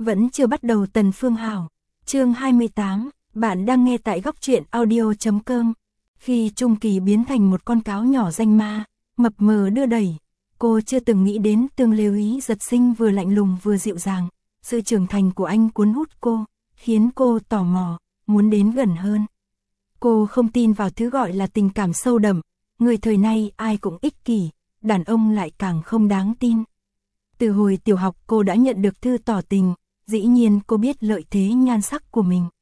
Vẫn chưa bắt đầu Tần Phương Hảo. Chương 28, bạn đang nghe tại góc truyện audio.com. Khi Trung Kỳ biến thành một con cáo nhỏ danh ma, mập mờ đưa đẩy, cô chưa từng nghĩ đến Tương Lê Úy Giật Sinh vừa lạnh lùng vừa dịu dàng. Sự trưởng thành của anh cuốn hút cô, khiến cô tò mò, muốn đến gần hơn. Cô không tin vào thứ gọi là tình cảm sâu đậm, người thời nay ai cũng ích kỷ, đàn ông lại càng không đáng tin. Từ hồi tiểu học cô đã nhận được thư tỏ tình, dĩ nhiên cô biết lợi thế nhan sắc của mình.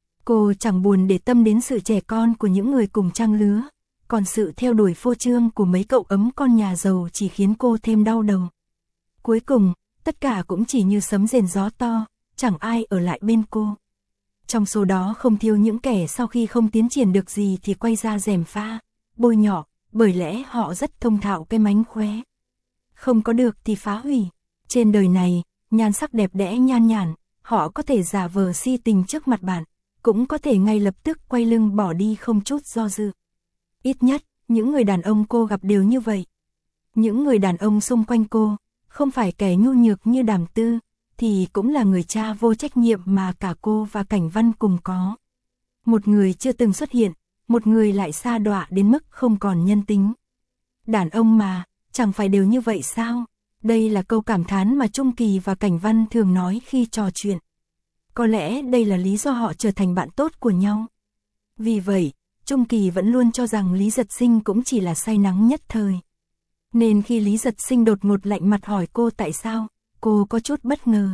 Cô chẳng buồn để tâm đến sự trẻ con của những người cùng trang lứa, còn sự theo đuổi phô trương của mấy cậu ấm con nhà giàu chỉ khiến cô thêm đau đầu. Cuối cùng, tất cả cũng chỉ như sấm rền gió to, chẳng ai ở lại bên cô. Trong số đó không thiếu những kẻ sau khi không tiến triển được gì thì quay ra gièm pha, bôi nhọ, bởi lẽ họ rất thông thạo cái mánh khóe. Không có được thì phá hủy. Trên đời này, nhan sắc đẹp đẽ nhan nhản, họ có thể giả vờ si tình trước mặt bạn, cũng có thể ngay lập tức quay lưng bỏ đi không chút do dự. Ít nhất, những người đàn ông cô gặp đều như vậy. Những người đàn ông xung quanh cô, không phải kẻ nhu nhược như Đàm Tư, thì cũng là người cha vô trách nhiệm mà cả cô và Cảnh Văn cùng có. Một người chưa từng xuất hiện, một người lại sa đọa đến mức không còn nhân tính. Đàn ông mà, chẳng phải đều như vậy sao? Đây là câu cảm thán mà Trung Kỳ và Cảnh Văn thường nói khi trò chuyện. Có lẽ đây là lý do họ trở thành bạn tốt của nhau. Vì vậy, Trung Kỳ vẫn luôn cho rằng Lý Giật Sinh cũng chỉ là say nắng nhất thời. Nên khi Lý Giật Sinh đột ngột lạnh mặt hỏi cô tại sao, cô có chút bất ngờ.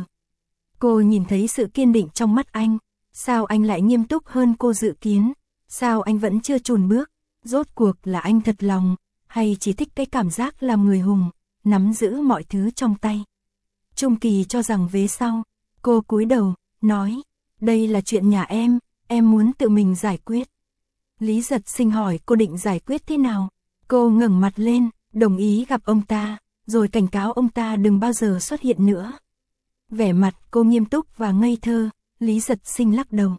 Cô nhìn thấy sự kiên định trong mắt anh. Sao anh lại nghiêm túc hơn cô dự kiến? Sao anh vẫn chưa chùn bước? Rốt cuộc là anh thật lòng, hay chỉ thích cái cảm giác làm người hùng, nắm giữ mọi thứ trong tay? Trung Kỳ cho rằng vế sau. Cô cúi đầu, nói, đây là chuyện nhà em muốn tự mình giải quyết. Lý Giật Sinh hỏi cô định giải quyết thế nào? Cô ngẩng mặt lên, đồng ý gặp ông ta, rồi cảnh cáo ông ta đừng bao giờ xuất hiện nữa. Vẻ mặt cô nghiêm túc và ngây thơ. Lý Giật Sinh lắc đầu.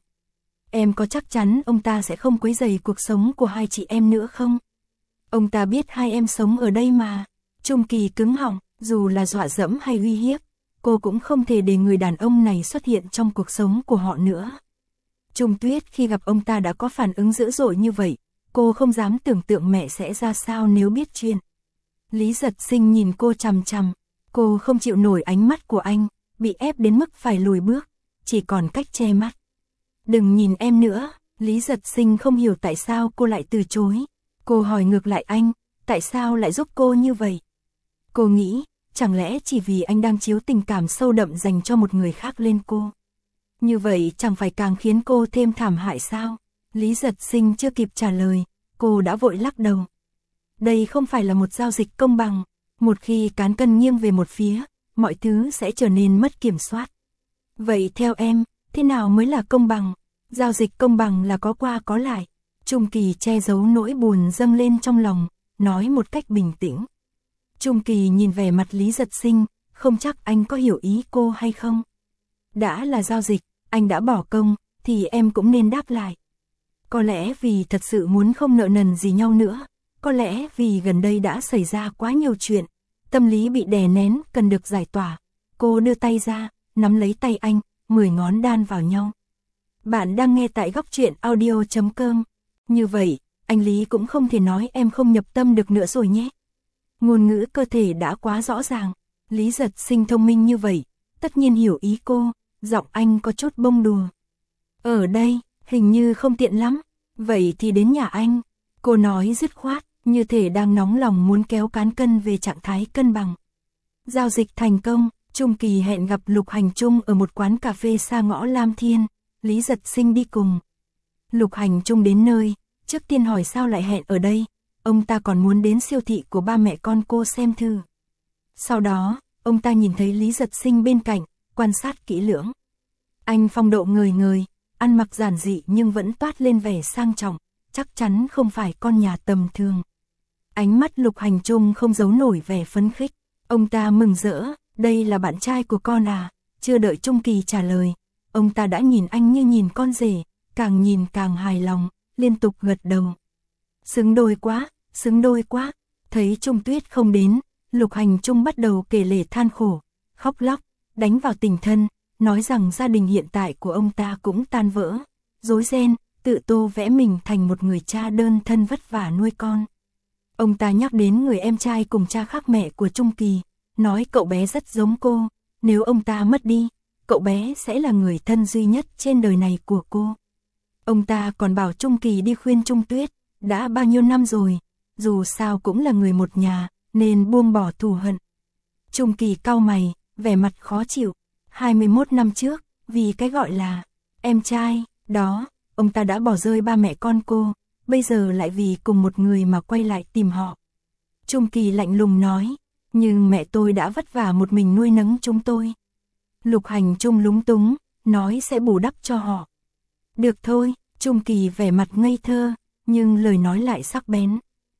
Em có chắc chắn ông ta sẽ không quấy rầy cuộc sống của hai chị em nữa không? Ông ta biết hai em sống ở đây mà. Trung Kỳ cứng họng, dù là dọa dẫm hay uy hiếp, cô cũng không thể để người đàn ông này xuất hiện trong cuộc sống của họ nữa. Trung Tuyết khi gặp ông ta đã có phản ứng dữ dội như vậy, cô không dám tưởng tượng mẹ sẽ ra sao nếu biết chuyện. Lý Giật Sinh nhìn cô chằm chằm, cô không chịu nổi ánh mắt của anh, bị ép đến mức phải lùi bước, chỉ còn cách che mắt. Đừng nhìn em nữa. Lý Giật Sinh không hiểu tại sao cô lại từ chối. Cô hỏi ngược lại anh, tại sao lại giúp cô như vậy? Cô nghĩ, chẳng lẽ chỉ vì anh đang chiếu tình cảm sâu đậm dành cho một người khác lên cô? Như vậy chẳng phải càng khiến cô thêm thảm hại sao? Lý Giật Sinh chưa kịp trả lời, cô đã vội lắc đầu. Đây không phải là một giao dịch công bằng. Một khi cán cân nghiêng về một phía, mọi thứ sẽ trở nên mất kiểm soát. Vậy theo em, thế nào mới là công bằng? Giao dịch công bằng là có qua có lại. Trung Kỳ che giấu nỗi buồn dâng lên trong lòng, nói một cách bình tĩnh. Trung Kỳ nhìn vẻ mặt Lý Giật Sinh, không chắc anh có hiểu ý cô hay không. Đã là giao dịch, anh đã bỏ công, thì em cũng nên đáp lại. Có lẽ vì thật sự muốn không nợ nần gì nhau nữa, có lẽ vì gần đây đã xảy ra quá nhiều chuyện, tâm lý bị đè nén cần được giải tỏa. Cô đưa tay ra, nắm lấy tay anh, 10 ngón đan vào nhau. Bạn đang nghe tại góc truyện audio.com. Như vậy, anh Lý cũng không thể nói em không nhập tâm được nữa rồi nhé. Ngôn ngữ cơ thể đã quá rõ ràng. Lý Giật Sinh thông minh như vậy, tất nhiên hiểu ý cô, giọng anh có chút bông đùa. Ở đây, hình như không tiện lắm, vậy thì đến nhà anh. Cô nói dứt khoát, như thể đang nóng lòng muốn kéo cán cân về trạng thái cân bằng. Giao dịch thành công, Trung Kỳ hẹn gặp Lục Hành Trung ở một quán cà phê xa ngõ Lam Thiên, Lý Giật Sinh đi cùng. Lục Hành Trung đến nơi, trước tiên hỏi sao lại hẹn ở đây, ông ta còn muốn đến siêu thị của ba mẹ con cô xem thử. Sau đó, ông ta nhìn thấy Lý Giật Sinh bên cạnh, quan sát kỹ lưỡng. Anh phong độ ngời ngời, ăn mặc giản dị nhưng vẫn toát lên vẻ sang trọng, chắc chắn không phải con nhà tầm thường. Ánh mắt Lục Hành Trung không giấu nổi vẻ phấn khích, ông ta mừng rỡ, đây là bạn trai của con à? Chưa đợi Trung Kỳ trả lời, ông ta đã nhìn anh như nhìn con rể, càng nhìn càng hài lòng, liên tục gật đầu. Xứng đôi quá, xứng đôi quá. Thấy Trung Tuyết không đến, Lục Hành Trung bắt đầu kể lể than khổ, khóc lóc, đánh vào tình thân, nói rằng gia đình hiện tại của ông ta cũng tan vỡ, rối ren, tự tô vẽ mình thành một người cha đơn thân vất vả nuôi con. Ông ta nhắc đến người em trai cùng cha khác mẹ của Trung Kỳ, nói cậu bé rất giống cô, nếu ông ta mất đi, cậu bé sẽ là người thân duy nhất trên đời này của cô. Ông ta còn bảo Trung Kỳ đi khuyên Trung Tuyết, đã bao nhiêu năm rồi, dù sao cũng là người một nhà, nên buông bỏ thù hận. Trung Kỳ cau mày, vẻ mặt khó chịu, 21 năm trước, vì cái gọi là em trai, đó, ông ta đã bỏ rơi ba mẹ con cô, bây giờ lại vì cùng một người mà quay lại tìm họ. Trung Kỳ lạnh lùng nói, nhưng mẹ tôi đã vất vả một mình nuôi nấng chúng tôi. Lục Hành Trung lúng túng, nói sẽ bù đắp cho họ. Được thôi, Trung Kỳ vẻ mặt ngây thơ, nhưng lời nói lại sắc bén.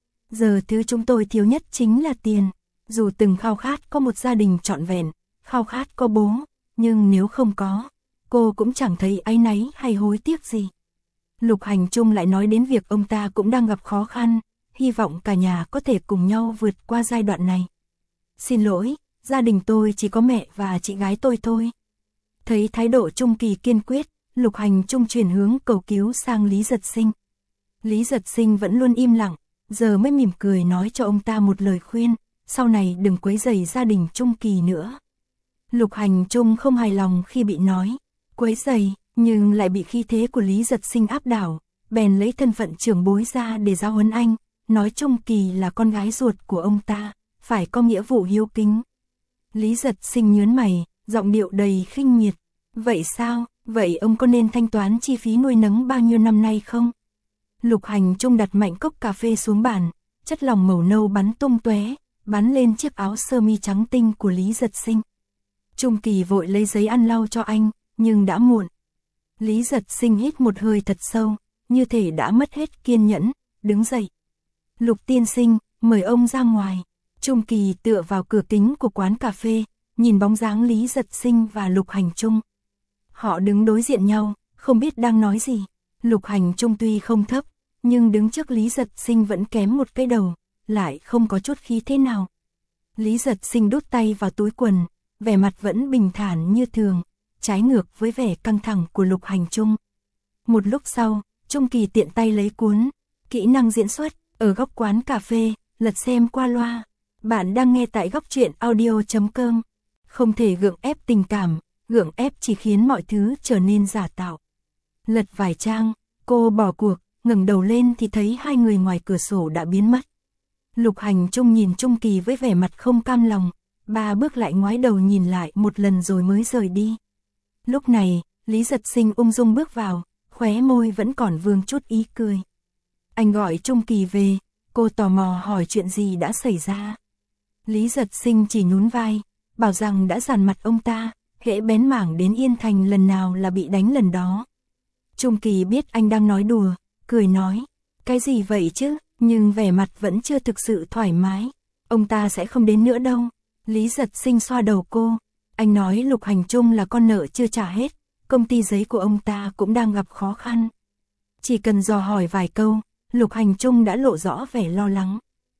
Giờ thứ chúng tôi thiếu nhất chính là tiền, dù từng khao khát có một gia đình trọn vẹn, khao khát có bố, nhưng nếu không có, cô cũng chẳng thấy áy náy hay hối tiếc gì. Lục Hành Trung lại nói đến việc ông ta cũng đang gặp khó khăn, hy vọng cả nhà có thể cùng nhau vượt qua giai đoạn này. Xin lỗi, gia đình tôi chỉ có mẹ và chị gái tôi thôi. Thấy thái độ Trung Kỳ kiên quyết, Lục Hành Trung chuyển hướng cầu cứu sang Lý Giật Sinh. Lý Giật Sinh vẫn luôn im lặng, giờ mới mỉm cười nói cho ông ta một lời khuyên, sau này đừng quấy rầy gia đình Trung Kỳ nữa. Lục Hành Trung không hài lòng khi bị nói quấy rầy, nhưng lại bị khí thế của Lý Giật Sinh áp đảo, bèn lấy thân phận trưởng bối ra để giáo huấn anh, nói Trung Kỳ là con gái ruột của ông ta, phải có nghĩa vụ hiếu kính. Lý Giật Sinh nhớn mày, giọng điệu đầy khinh miệt. Vậy sao, vậy ông có nên thanh toán chi phí nuôi nấng bao nhiêu năm nay không? Lục Hành Trung đặt mạnh cốc cà phê xuống bàn, chất lỏng màu nâu bắn tung tóe, bắn lên chiếc áo sơ mi trắng tinh của Lý Giật Sinh. Trung Kỳ vội lấy giấy ăn lau cho anh, nhưng đã muộn. Lý Giật Sinh hít một hơi thật sâu, như thể đã mất hết kiên nhẫn, đứng dậy. Lục tiên sinh, mời ông ra ngoài. Trung Kỳ tựa vào cửa kính của quán cà phê, nhìn bóng dáng Lý Giật Sinh và Lục Hành Trung. Họ đứng đối diện nhau, không biết đang nói gì. Lục Hành Trung tuy không thấp, nhưng đứng trước Lý Giật Sinh vẫn kém một cái đầu, lại không có chút khí thế nào. Lý Giật Sinh đút tay vào túi quần, vẻ mặt vẫn bình thản như thường, trái ngược với vẻ căng thẳng của Lục Hành Trung. Một lúc sau, Trung Kỳ tiện tay lấy cuốn kỹ năng diễn xuất ở góc quán cà phê, lật xem qua loa. Bạn đang nghe tại góc truyện audio.com. Không thể gượng ép tình cảm, gượng ép chỉ khiến mọi thứ trở nên giả tạo. Lật vài trang, cô bỏ cuộc, ngẩng đầu lên thì thấy hai người ngoài cửa sổ đã biến mất. Lục Hành Trung nhìn Trung Kỳ với vẻ mặt không cam lòng, ba bước lại ngoái đầu nhìn lại một lần rồi mới rời đi. Lúc này, Lý Giật Sinh ung dung bước vào, khóe môi vẫn còn vương chút ý cười. Anh gọi Trung Kỳ về, cô tò mò hỏi chuyện gì đã xảy ra. Lý Giật Sinh chỉ nhún vai, bảo rằng đã dằn mặt ông ta, hễ bén mảng đến Yên Thành lần nào là bị đánh lần đó. Trung Kỳ biết anh đang nói đùa, cười nói, cái gì vậy chứ, nhưng vẻ mặt vẫn chưa thực sự thoải mái. Ông ta sẽ không đến nữa đâu. Lý Giật Sinh xoa đầu cô, anh nói Lục Hành Trung là con nợ chưa trả hết, công ty giấy của ông ta cũng đang gặp khó khăn. Chỉ cần dò hỏi vài câu, Lục Hành Trung đã lộ rõ vẻ lo lắng.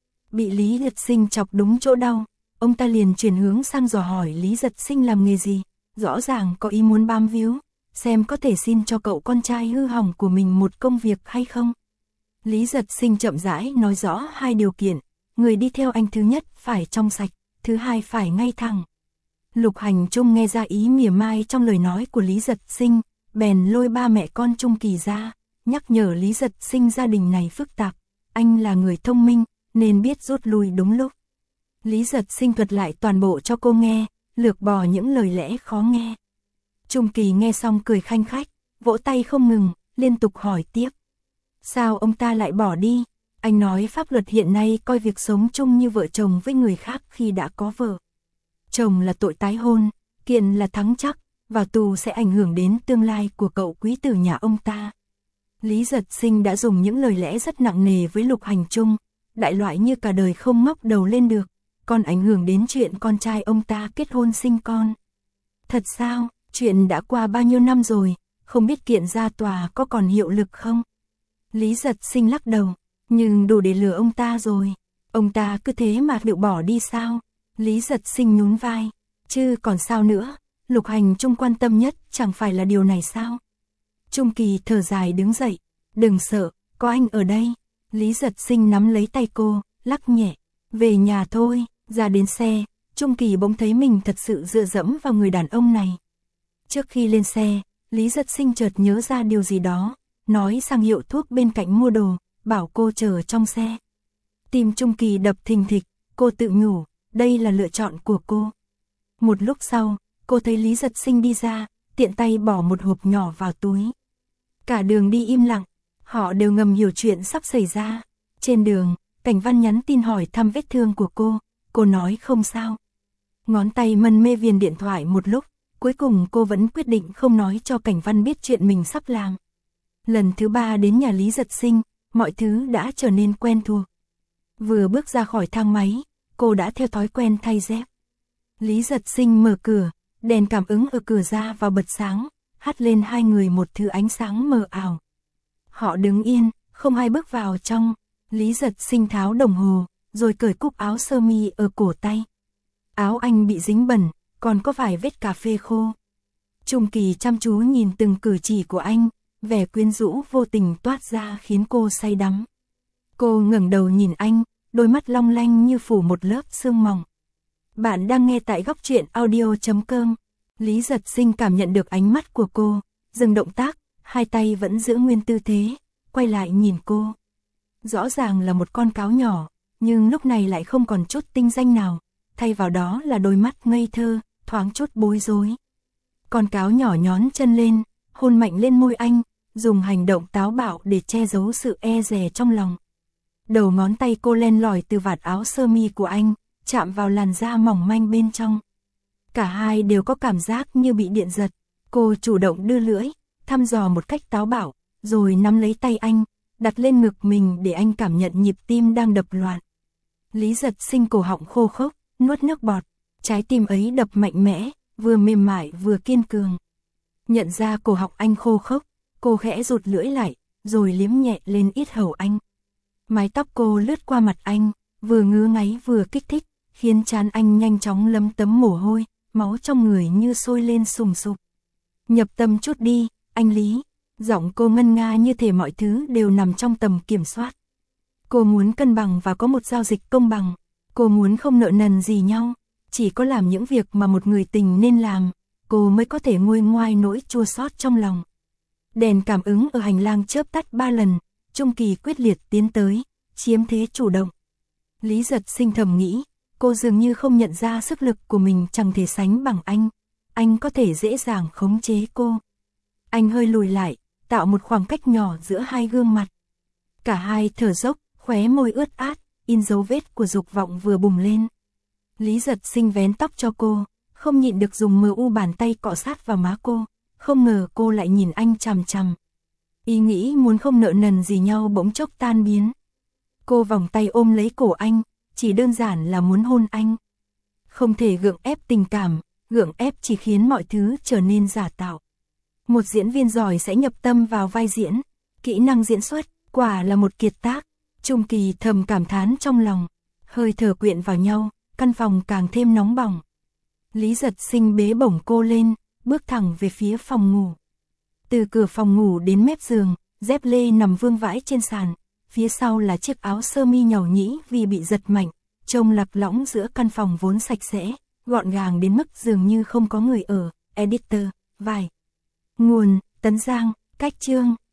Bị Lý Giật Sinh chọc đúng chỗ đau, ông ta liền chuyển hướng sang dò hỏi Lý Giật Sinh làm nghề gì, rõ ràng có ý muốn bám víu, xem có thể xin cho cậu con trai hư hỏng của mình một công việc hay không. Lý Giật Sinh chậm rãi nói rõ hai điều kiện, người đi theo anh thứ nhất phải trong sạch, thứ hai phải ngay thẳng. Lục Hành Trung nghe ra ý mỉa mai trong lời nói của Lý Giật Sinh, bèn lôi ba mẹ con Trung Kỳ ra, nhắc nhở Lý Giật Sinh gia đình này phức tạp, anh là người thông minh, nên biết rút lui đúng lúc. Lý Giật Sinh thuật lại toàn bộ cho cô nghe, lược bỏ những lời lẽ khó nghe. Trung Kỳ nghe xong cười khanh khách, vỗ tay không ngừng, liên tục hỏi tiếp. Sao ông ta lại bỏ đi? Anh nói pháp luật hiện nay coi việc sống chung như vợ chồng với người khác khi đã có vợ chồng là tội tái hôn, kiện là thắng chắc, vào tù sẽ ảnh hưởng đến tương lai của cậu quý tử nhà ông ta. Lý Giật Sinh đã dùng những lời lẽ rất nặng nề với Lục Hành Trung, đại loại như cả đời không ngóc đầu lên được, còn ảnh hưởng đến chuyện con trai ông ta kết hôn sinh con. Thật sao, chuyện đã qua bao nhiêu năm rồi, không biết kiện ra tòa có còn hiệu lực không? Lý Giật Sinh lắc đầu, nhưng đủ để lừa ông ta rồi, ông ta cứ thế mà liệu bỏ đi sao? Lý Giật Sinh nhún vai, chứ còn sao nữa, Lục Hành Trung quan tâm nhất chẳng phải là điều này sao? Trung Kỳ thở dài đứng dậy, đừng sợ, có anh ở đây. Lý Giật Sinh nắm lấy tay cô, lắc nhẹ, về nhà thôi. Ra đến xe, Trung Kỳ bỗng thấy mình thật sự dựa dẫm vào người đàn ông này. Trước khi lên xe, Lý Giật Sinh chợt nhớ ra điều gì đó, nói sang hiệu thuốc bên cạnh mua đồ, bảo cô chờ trong xe. Tim Trung Kỳ đập thình thịch, cô tự nhủ, đây là lựa chọn của cô. Một lúc sau, cô thấy Lý Giật Sinh đi ra, tiện tay bỏ một hộp nhỏ vào túi. Cả đường đi im lặng, họ đều ngầm hiểu chuyện sắp xảy ra. Trên đường, Cảnh Văn nhắn tin hỏi thăm vết thương của cô nói không sao. Ngón tay mân mê viền điện thoại một lúc, cuối cùng cô vẫn quyết định không nói cho Cảnh Văn biết chuyện mình sắp làm. Lần thứ 3 đến nhà Lý Giật Sinh, mọi thứ đã trở nên quen thuộc. Vừa bước ra khỏi thang máy, cô đã theo thói quen thay dép. Lý Giật Sinh mở cửa, đèn cảm ứng ở cửa ra vào bật sáng, hắt lên hai người một thứ ánh sáng mờ ảo. Họ đứng yên, không ai bước vào trong. Lý Giật Sinh tháo đồng hồ, rồi cởi cúc áo sơ mi ở cổ tay. Áo anh bị dính bẩn, còn có vài vết cà phê khô. Trung Kỳ chăm chú nhìn từng cử chỉ của anh, vẻ quyến rũ vô tình toát ra khiến cô say đắm. Cô ngẩng đầu nhìn anh, đôi mắt long lanh như phủ một lớp sương mỏng. Bạn đang nghe tại Góc Truyện Audio.com. Lý Giật Sinh cảm nhận được ánh mắt của cô, dừng động tác, hai tay vẫn giữ nguyên tư thế, quay lại nhìn cô. Rõ ràng là một con cáo nhỏ, nhưng lúc này lại không còn chút tinh danh nào, thay vào đó là đôi mắt ngây thơ, thoáng chút bối rối. Con cáo nhỏ nhón chân lên, hôn mạnh lên môi anh, dùng hành động táo bạo để che giấu sự e dè trong lòng. Đầu ngón tay cô len lỏi từ vạt áo sơ mi của anh, chạm vào làn da mỏng manh bên trong. Cả hai đều có cảm giác như bị điện giật. Cô chủ động đưa lưỡi, thăm dò một cách táo bạo, rồi nắm lấy tay anh, đặt lên ngực mình để anh cảm nhận nhịp tim đang đập loạn. Lý Giật Sinh cổ họng khô khốc, nuốt nước bọt, trái tim ấy đập mạnh mẽ, vừa mềm mại vừa kiên cường. Nhận ra cổ họng anh khô khốc, cô khẽ rụt lưỡi lại, rồi liếm nhẹ lên yết hầu anh. Mái tóc cô lướt qua mặt anh, vừa ngứa ngáy vừa kích thích, khiến trán anh nhanh chóng lấm tấm mồ hôi, máu trong người như sôi lên sùng sục. Nhập tâm chút đi, anh Lý. Giọng cô ngân nga như thể mọi thứ đều nằm trong tầm kiểm soát. Cô muốn cân bằng và có một giao dịch công bằng. Cô muốn không nợ nần gì nhau, chỉ có làm những việc mà một người tình nên làm, cô mới có thể nguôi ngoai nỗi chua xót trong lòng. Đèn cảm ứng ở hành lang chớp tắt 3 lần, Trung Kỳ quyết liệt tiến tới, chiếm thế chủ động. Lý Giật Sinh thầm nghĩ, cô dường như không nhận ra sức lực của mình chẳng thể sánh bằng anh có thể dễ dàng khống chế cô. Anh hơi lùi lại, tạo một khoảng cách nhỏ giữa hai gương mặt. Cả hai thở dốc, khóe môi ướt át, in dấu vết của dục vọng vừa bùng lên. Lý Giật Sinh vén tóc cho cô, không nhịn được dùng mờ u bàn tay cọ sát vào má cô, không ngờ cô lại nhìn anh chằm chằm. Ý nghĩ muốn không nợ nần gì nhau bỗng chốc tan biến. Cô vòng tay ôm lấy cổ anh, chỉ đơn giản là muốn hôn anh. Không thể gượng ép tình cảm, gượng ép chỉ khiến mọi thứ trở nên giả tạo. Một diễn viên giỏi sẽ nhập tâm vào vai diễn, kỹ năng diễn xuất, quả là một kiệt tác. Trung Kỳ thầm cảm thán trong lòng, hơi thở quyện vào nhau, căn phòng càng thêm nóng bỏng. Lý Giật Sinh bế bổng cô lên, bước thẳng về phía phòng ngủ. Từ cửa phòng ngủ đến mép giường, dép lê nằm vương vãi trên sàn, phía sau là chiếc áo sơ mi nhàu nhĩ vì bị giật mạnh, trông lạc lõng giữa căn phòng vốn sạch sẽ, gọn gàng đến mức dường như không có người ở. Editor, vài. Nguồn, Tấn Giang, cách chương.